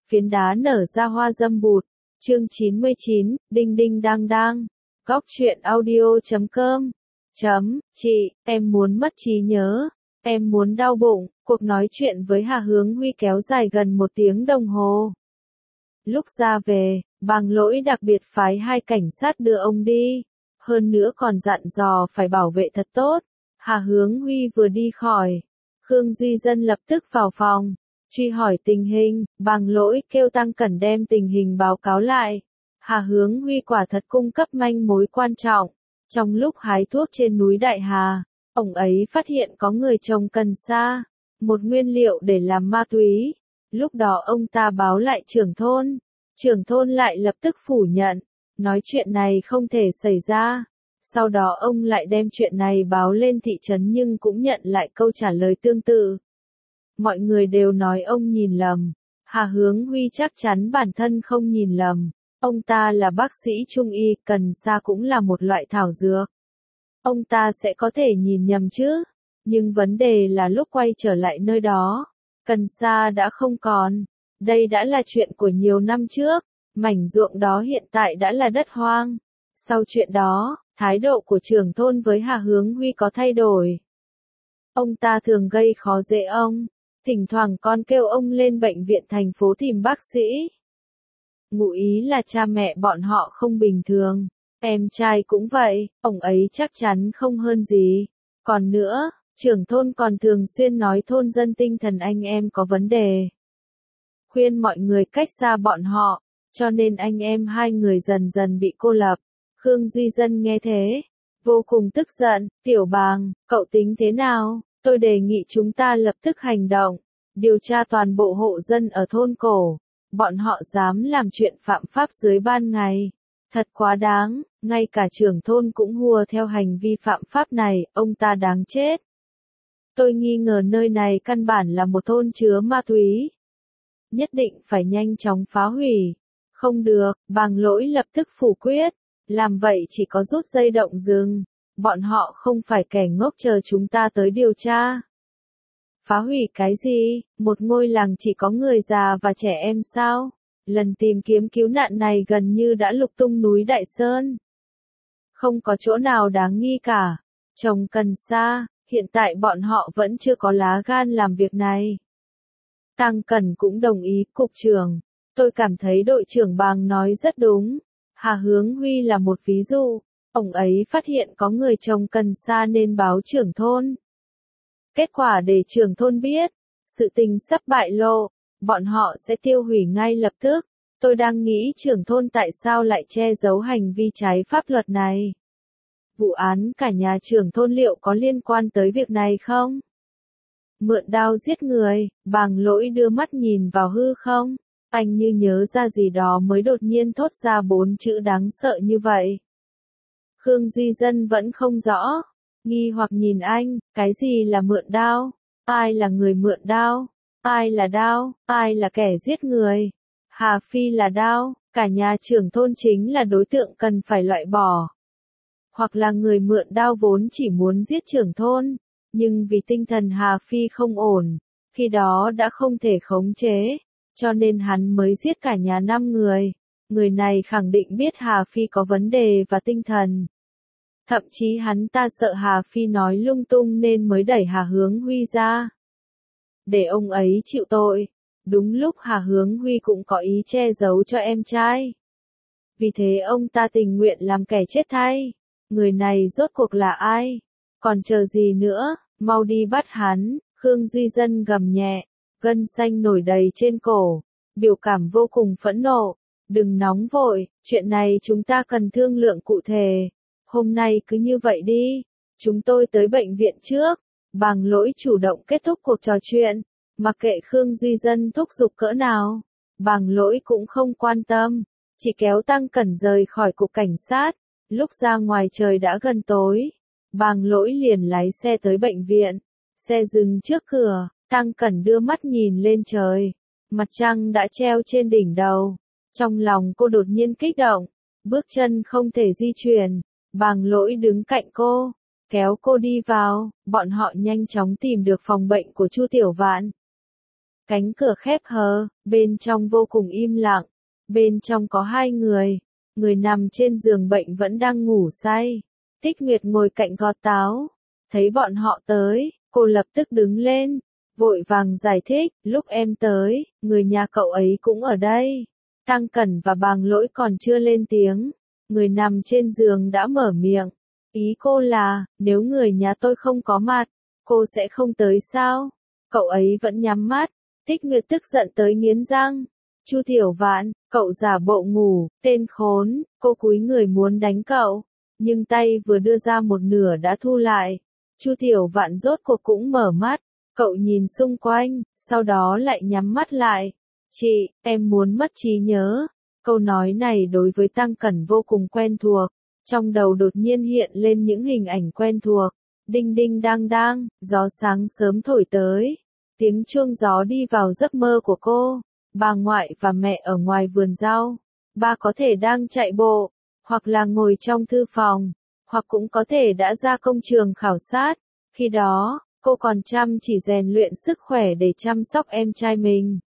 phiến đá nở ra hoa dâm bụt. Chương 99, đinh đinh đang đang. Góc truyện audio.com. Chị, em muốn mất trí nhớ. Em muốn đau bụng. Cuộc nói chuyện với Hà Hướng Huy kéo dài gần 1 tiếng đồng hồ. Lúc ra về, Bàng Lỗi đặc biệt phái 2 cảnh sát đưa ông đi. Hơn nữa còn dặn dò phải bảo vệ thật tốt. Hà Hướng Huy vừa đi khỏi, Khương Duy Dân lập tức vào phòng, truy hỏi tình hình. Bàng Lỗi kêu Tăng Cẩn đem tình hình báo cáo lại. Hà Hướng Huy quả thật cung cấp manh mối quan trọng. Trong lúc hái thuốc trên núi Đại Hà, ông ấy phát hiện có người trồng cần sa, một nguyên liệu để làm ma túy. Lúc đó ông ta báo lại trưởng thôn lại lập tức phủ nhận, nói chuyện này không thể xảy ra. Sau đó ông lại đem chuyện này báo lên thị trấn nhưng cũng nhận lại câu trả lời tương tự. Mọi người đều nói ông nhìn lầm. Hà Hướng Huy chắc chắn bản thân không nhìn lầm. Ông ta là bác sĩ trung y, cần sa cũng là một loại thảo dược. Ông ta sẽ có thể nhìn nhầm chứ. Nhưng vấn đề là lúc quay trở lại nơi đó, cần sa đã không còn. Đây đã là chuyện của nhiều năm trước. Mảnh ruộng đó hiện tại đã là đất hoang. Sau chuyện đó, thái độ của trưởng thôn với Hà Hướng Huy có thay đổi. Ông ta thường gây khó dễ ông. Thỉnh thoảng còn kêu ông lên bệnh viện thành phố tìm bác sĩ. Ngụ ý là cha mẹ bọn họ không bình thường. Em trai cũng vậy, ông ấy chắc chắn không hơn gì. Còn nữa, trưởng thôn còn thường xuyên nói thôn dân tinh thần anh em có vấn đề. Khuyên mọi người cách xa bọn họ, cho nên anh em 2 người dần dần bị cô lập. Khương Duy Dân nghe thế, vô cùng tức giận. Tiểu Bàng, cậu tính thế nào? Tôi đề nghị chúng ta lập tức hành động, điều tra toàn bộ hộ dân ở thôn cổ. Bọn họ dám làm chuyện phạm pháp dưới ban ngày. Thật quá đáng, ngay cả trưởng thôn cũng hùa theo hành vi phạm pháp này, ông ta đáng chết. Tôi nghi ngờ nơi này căn bản là một thôn chứa ma túy. Nhất định phải nhanh chóng phá hủy. Không được, Bàng Lỗi lập tức phủ quyết. Làm vậy chỉ có rút dây động rừng. Bọn họ không phải kẻ ngốc chờ chúng ta tới điều tra. Phá hủy cái gì? Một ngôi làng chỉ có người già và trẻ em sao? Lần tìm kiếm cứu nạn này gần như đã lục tung núi Đại Sơn. Không có chỗ nào đáng nghi cả. Trồng cần sa, hiện tại bọn họ vẫn chưa có lá gan làm việc này. Tăng Cẩn cũng đồng ý. Cục trưởng, tôi cảm thấy đội trưởng Bàng nói rất đúng. Hà Hướng Huy là một ví dụ. Ông ấy phát hiện có người trồng cần sa nên báo trưởng thôn. Kết quả để trưởng thôn biết, sự tình sắp bại lộ, bọn họ sẽ tiêu hủy ngay lập tức. Tôi đang nghĩ trưởng thôn tại sao lại che giấu hành vi trái pháp luật này. Vụ án cả nhà trưởng thôn liệu có liên quan tới việc này không? Mượn đao giết người. Bàng Lỗi đưa mắt nhìn vào hư không. Anh như nhớ ra gì đó mới đột nhiên thốt ra 4 chữ đáng sợ như vậy. Khương Duy Dân vẫn không rõ. Nghi hoặc nhìn anh, cái gì là mượn đao? Ai là người mượn đao? Ai là đao? Ai là kẻ giết người? Hà Phi là đao, cả nhà trưởng thôn chính là đối tượng cần phải loại bỏ. Hoặc là người mượn đao vốn chỉ muốn giết trưởng thôn, nhưng vì tinh thần Hà Phi không ổn, khi đó đã không thể khống chế, cho nên hắn mới giết cả nhà 5 người. Người này khẳng định biết Hà Phi có vấn đề và tinh thần. Thậm chí hắn ta sợ Hà Phi nói lung tung nên mới đẩy Hà Hướng Huy ra. Để ông ấy chịu tội. Đúng lúc Hà Hướng Huy cũng có ý che giấu cho em trai. Vì thế ông ta tình nguyện làm kẻ chết thay. Người này rốt cuộc là ai? Còn chờ gì nữa, mau đi bắt hắn. Khương Duy Dân gầm nhẹ, gân xanh nổi đầy trên cổ, biểu cảm vô cùng phẫn nộ. Đừng nóng vội, chuyện này chúng ta cần thương lượng cụ thể. Hôm nay cứ như vậy đi, chúng tôi tới bệnh viện trước. Bàng Lỗi chủ động kết thúc cuộc trò chuyện, mặc kệ Khương Duy Dân thúc giục cỡ nào. Bàng Lỗi cũng không quan tâm, chỉ kéo Tăng Cẩn rời khỏi cục cảnh sát. Lúc ra ngoài trời đã gần tối, Bàng Lỗi liền lái xe tới bệnh viện. Xe dừng trước cửa, Tăng Cẩn đưa mắt nhìn lên trời. Mặt trăng đã treo trên đỉnh đầu. Trong lòng cô đột nhiên kích động, bước chân không thể di chuyển. Bàng Lỗi đứng cạnh cô, kéo cô đi vào. Bọn họ nhanh chóng tìm được phòng bệnh của Chu Tiểu Vạn. Cánh cửa khép hờ, bên trong vô cùng im lặng. Bên trong có hai người. Người nằm trên giường bệnh vẫn đang ngủ say. Tích Nguyệt ngồi cạnh gọt táo. Thấy bọn họ tới, cô lập tức đứng lên. Vội vàng giải thích, lúc em tới, người nhà cậu ấy cũng ở đây. Tăng Cẩn và Bàng Lỗi còn chưa lên tiếng. Người nằm trên giường đã mở miệng. Ý cô là, nếu người nhà tôi không có mặt, cô sẽ không tới sao? Cậu ấy vẫn nhắm mắt. Tích Nguyệt tức giận tới nghiến răng. Chu Tiểu Vạn, cậu giả bộ ngủ, tên khốn, cô cúi người muốn đánh cậu. Nhưng tay vừa đưa ra một nửa đã thu lại. Chu Tiểu Vạn rốt cuộc cũng mở mắt. Cậu nhìn xung quanh, sau đó lại nhắm mắt lại. Chị, em muốn mất trí nhớ. Câu nói này đối với Tăng Cẩn vô cùng quen thuộc. Trong đầu đột nhiên hiện lên những hình ảnh quen thuộc. Đinh đinh đang đang, gió sáng sớm thổi tới. Tiếng chuông gió đi vào giấc mơ của cô. Bà ngoại và mẹ ở ngoài vườn rau. Ba có thể đang chạy bộ, hoặc là ngồi trong thư phòng, hoặc cũng có thể đã ra công trường khảo sát. Khi đó, cô còn chăm chỉ rèn luyện sức khỏe để chăm sóc em trai mình.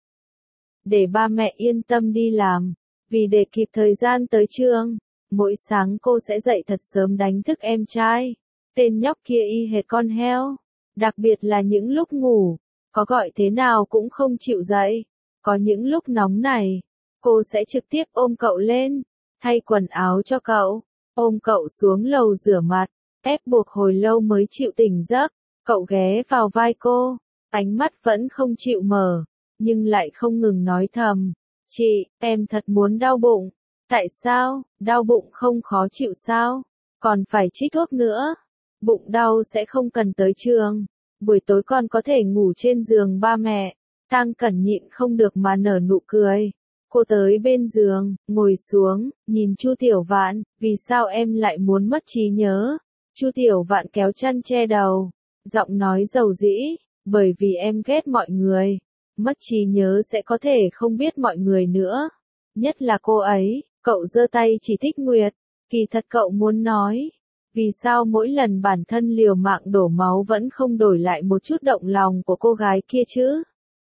Để ba mẹ yên tâm đi làm, vì để kịp thời gian tới trường, mỗi sáng cô sẽ dậy thật sớm đánh thức em trai. Tên nhóc kia y hệt con heo, đặc biệt là những lúc ngủ, có gọi thế nào cũng không chịu dậy. Có những lúc nóng này, cô sẽ trực tiếp ôm cậu lên, thay quần áo cho cậu, ôm cậu xuống lầu rửa mặt, ép buộc hồi lâu mới chịu tỉnh giấc. Cậu ghé vào vai cô, ánh mắt vẫn không chịu mở, nhưng lại không ngừng nói thầm. Chị, em thật muốn đau bụng. Tại sao, đau bụng không khó chịu sao? Còn phải trích thuốc nữa. Bụng đau sẽ không cần tới trường. Buổi tối con có thể ngủ trên giường ba mẹ. Tăng Cẩn nhịn không được mà nở nụ cười. Cô tới bên giường, ngồi xuống, nhìn Chu Tiểu Vạn, vì sao em lại muốn mất trí nhớ? Chu Tiểu Vạn kéo chăn che đầu, giọng nói dầu dĩ, bởi vì em ghét mọi người. Mất trí nhớ sẽ có thể không biết mọi người nữa. Nhất là cô ấy, cậu giơ tay chỉ Tích Nguyệt. Kỳ thật cậu muốn nói, vì sao mỗi lần bản thân liều mạng đổ máu vẫn không đổi lại một chút động lòng của cô gái kia chứ?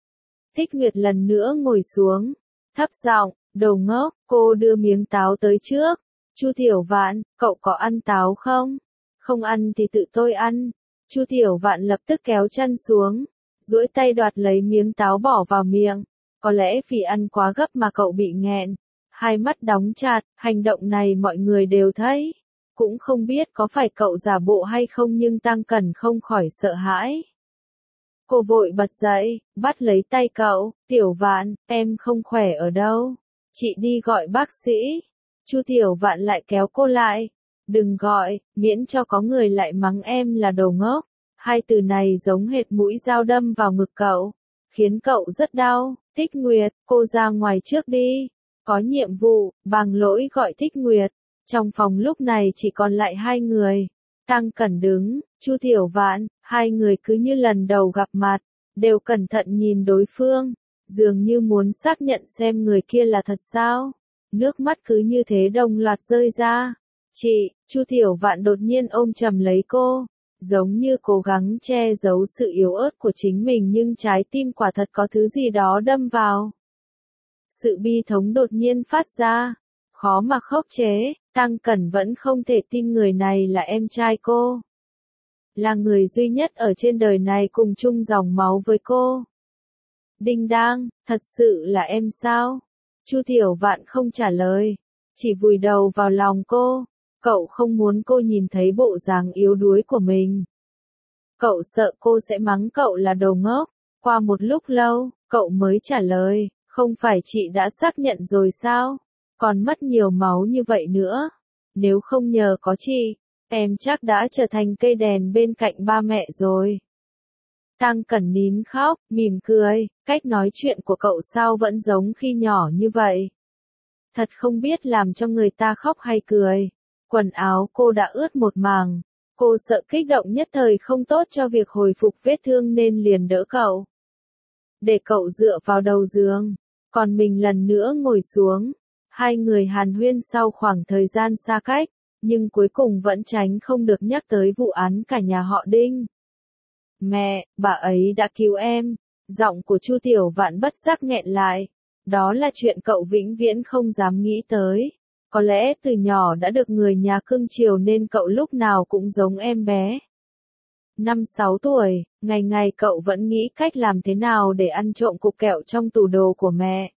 Tích Nguyệt lần nữa ngồi xuống, thấp giọng, đồ ngốc, cô đưa miếng táo tới trước. Chu Tiểu Vạn, cậu có ăn táo không? Không ăn thì tự tôi ăn. Chu Tiểu Vạn lập tức kéo chân xuống, duỗi tay đoạt lấy miếng táo bỏ vào miệng. Có lẽ vì ăn quá gấp mà cậu bị nghẹn, hai mắt đóng chặt, hành động này mọi người đều thấy. Cũng không biết có phải cậu giả bộ hay không nhưng Tăng Cẩn không khỏi sợ hãi. Cô vội bật dậy, bắt lấy tay cậu, Tiểu Vạn, em không khỏe ở đâu. Chị đi gọi bác sĩ. Chu Tiểu Vạn lại kéo cô lại. Đừng gọi, miễn cho có người lại mắng em là đồ ngốc. Hai từ này giống hệt mũi dao đâm vào ngực cậu, khiến cậu rất đau. Tích Nguyệt, cô ra ngoài trước đi. Có nhiệm vụ, Bàng Lỗi gọi Tích Nguyệt. Trong phòng lúc này chỉ còn lại hai người. Tăng Cẩn đứng, Chu Tiểu Vạn, hai người cứ như lần đầu gặp mặt, đều cẩn thận nhìn đối phương, dường như muốn xác nhận xem người kia là thật sao. Nước mắt cứ như thế đồng loạt rơi ra. Chị, Chu Tiểu Vạn đột nhiên ôm chầm lấy cô, giống như cố gắng che giấu sự yếu ớt của chính mình nhưng trái tim quả thật có thứ gì đó đâm vào. Sự bi thống đột nhiên phát ra, khó mà khống chế. Tăng Cẩn vẫn không thể tin người này là em trai cô. Là người duy nhất ở trên đời này cùng chung dòng máu với cô. Đinh đang, thật sự là em sao? Chu Tiểu Vạn không trả lời, chỉ vùi đầu vào lòng cô. Cậu không muốn cô nhìn thấy bộ dáng yếu đuối của mình. Cậu sợ cô sẽ mắng cậu là đồ ngốc. Qua một lúc lâu, cậu mới trả lời, không phải chị đã xác nhận rồi sao? Còn mất nhiều máu như vậy nữa. Nếu không nhờ có chị, em chắc đã trở thành cây đèn bên cạnh ba mẹ rồi. Tăng Cẩn nín khóc, mỉm cười, cách nói chuyện của cậu sao vẫn giống khi nhỏ như vậy. Thật không biết làm cho người ta khóc hay cười. Quần áo cô đã ướt một mảng. Cô sợ kích động nhất thời không tốt cho việc hồi phục vết thương nên liền đỡ cậu. Để cậu dựa vào đầu giường, còn mình lần nữa ngồi xuống. Hai người hàn huyên sau khoảng thời gian xa cách, nhưng cuối cùng vẫn tránh không được nhắc tới vụ án cả nhà họ Đinh. Mẹ, bà ấy đã cứu em. Giọng của Chu Tiểu Vạn bất giác nghẹn lại. Đó là chuyện cậu vĩnh viễn không dám nghĩ tới. Có lẽ từ nhỏ đã được người nhà cưng chiều nên cậu lúc nào cũng giống em bé. 5-6 tuổi, ngày ngày cậu vẫn nghĩ cách làm thế nào để ăn trộm cục kẹo trong tủ đồ của mẹ.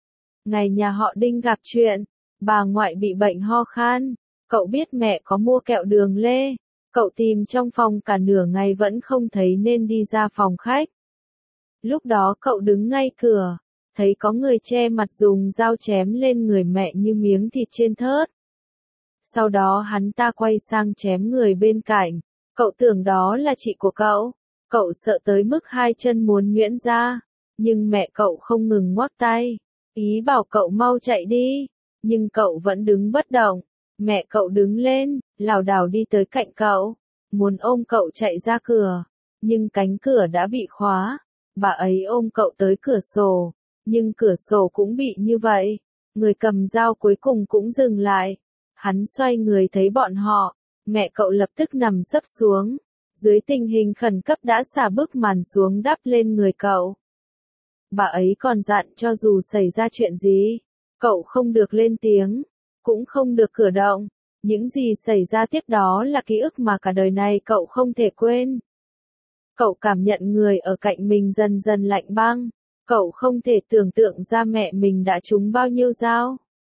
Ngày nhà họ Đinh gặp chuyện, bà ngoại bị bệnh ho khan, cậu biết mẹ có mua kẹo đường lê. Cậu tìm trong phòng cả nửa ngày vẫn không thấy nên đi ra phòng khách. Lúc đó cậu đứng ngay cửa, thấy có người che mặt dùng dao chém lên người mẹ như miếng thịt trên thớt. Sau đó hắn ta quay sang chém người bên cạnh. Cậu tưởng đó là chị của cậu. Cậu sợ tới mức hai chân muốn nhuyễn ra. Nhưng mẹ cậu không ngừng ngoắc tay. Ý bảo cậu mau chạy đi. Nhưng cậu vẫn đứng bất động. Mẹ cậu đứng lên, lảo đảo đi tới cạnh cậu. Muốn ôm cậu chạy ra cửa. Nhưng cánh cửa đã bị khóa. Bà ấy ôm cậu tới cửa sổ. Nhưng cửa sổ cũng bị như vậy. Người cầm dao cuối cùng cũng dừng lại. Hắn xoay người thấy bọn họ. Mẹ cậu lập tức nằm sấp xuống. Dưới tình hình khẩn cấp đã xả bức màn xuống đắp lên người cậu. Bà ấy còn dặn cho dù xảy ra chuyện gì, cậu không được lên tiếng, cũng không được cử động. Những gì xảy ra tiếp đó là ký ức mà cả đời này cậu không thể quên. Cậu cảm nhận người ở cạnh mình dần dần lạnh băng. Cậu không thể tưởng tượng ra mẹ mình đã trúng bao nhiêu dao,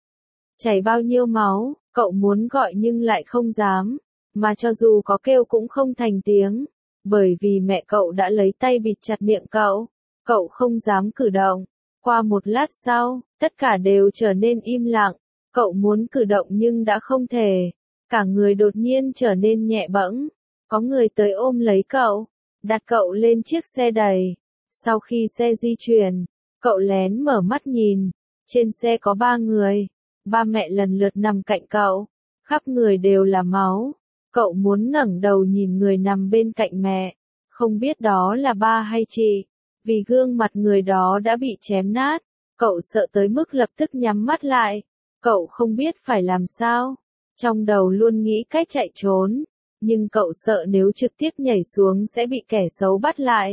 chảy bao nhiêu máu. Cậu muốn gọi nhưng lại không dám, mà cho dù có kêu cũng không thành tiếng, bởi vì mẹ cậu đã lấy tay bịt chặt miệng cậu. Cậu không dám cử động. Qua một lát sau, tất cả đều trở nên im lặng. Cậu muốn cử động nhưng đã không thể. Cả người đột nhiên trở nên nhẹ bẫng. Có người tới ôm lấy cậu, đặt cậu lên chiếc xe đầy. Sau khi xe di chuyển, cậu lén mở mắt nhìn. Trên xe có 3 người. Ba mẹ lần lượt nằm cạnh cậu, khắp người đều là máu. Cậu muốn ngẩng đầu nhìn người nằm bên cạnh mẹ, không biết đó là ba hay chị, vì gương mặt người đó đã bị chém nát. Cậu sợ tới mức lập tức nhắm mắt lại. Cậu không biết phải làm sao, trong đầu luôn nghĩ cách chạy trốn, nhưng cậu sợ nếu trực tiếp nhảy xuống sẽ bị kẻ xấu bắt lại.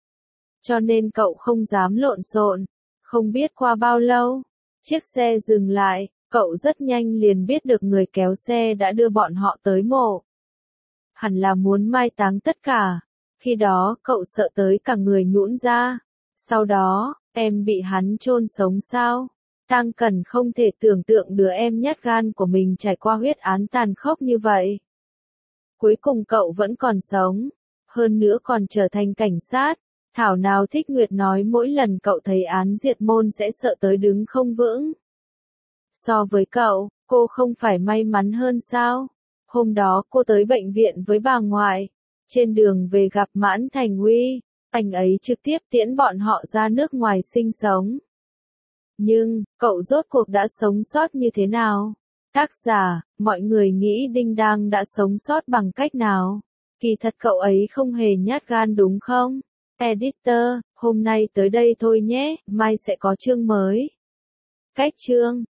Cho nên cậu không dám lộn xộn. Không biết qua bao lâu, chiếc xe dừng lại. Cậu rất nhanh liền biết được người kéo xe đã đưa bọn họ tới mộ. Hẳn là muốn mai táng tất cả. Khi đó cậu sợ tới cả người nhũn ra. Sau đó, em bị hắn chôn sống sao? Tang Cẩn không thể tưởng tượng đứa em nhát gan của mình trải qua huyết án tàn khốc như vậy. Cuối cùng cậu vẫn còn sống. Hơn nữa còn trở thành cảnh sát. Thảo nào Thích Nguyệt nói mỗi lần cậu thấy án diệt môn sẽ sợ tới đứng không vững. So với cậu, cô không phải may mắn hơn sao? Hôm đó cô tới bệnh viện với bà ngoại. Trên đường về gặp Mãn Thành Uy, anh ấy trực tiếp tiễn bọn họ ra nước ngoài sinh sống. Nhưng, cậu rốt cuộc đã sống sót như thế nào? Tác giả, mọi người nghĩ Đinh Đang đã sống sót bằng cách nào? Kỳ thật cậu ấy không hề nhát gan đúng không? Editor, hôm nay tới đây thôi nhé, mai sẽ có chương mới. Cách chương